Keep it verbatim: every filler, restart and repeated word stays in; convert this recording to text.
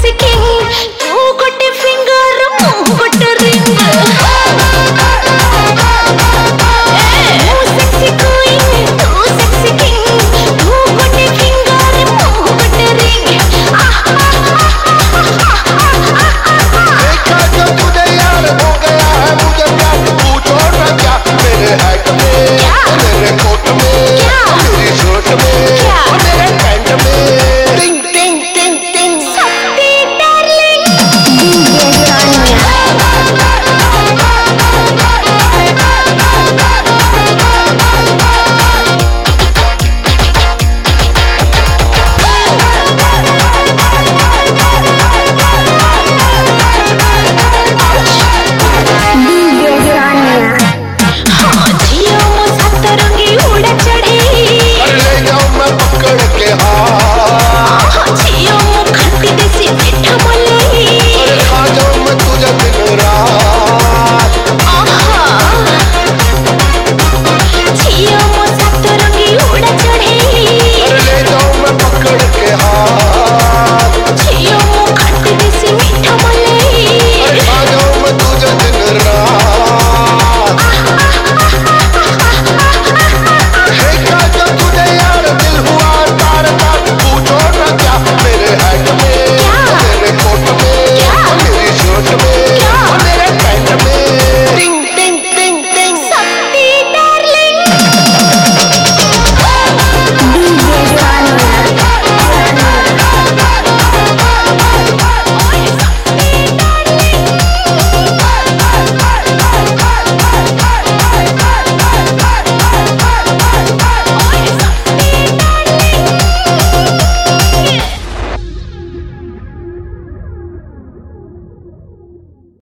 sexy king, तू गोटे finger, मुँह गोटे ring. तू sexy queen, तू sexy king, तू गोटे finger, मुँह गोटे ring. देखा जब तुझे यार हो गया है मुझे प्यार, तू छोड़ ना जा मेरे हैट में, मेरे कोट में, मेरी शर्ट में, मेरे पैंट में. Ding ding ding ding, Sakti darling.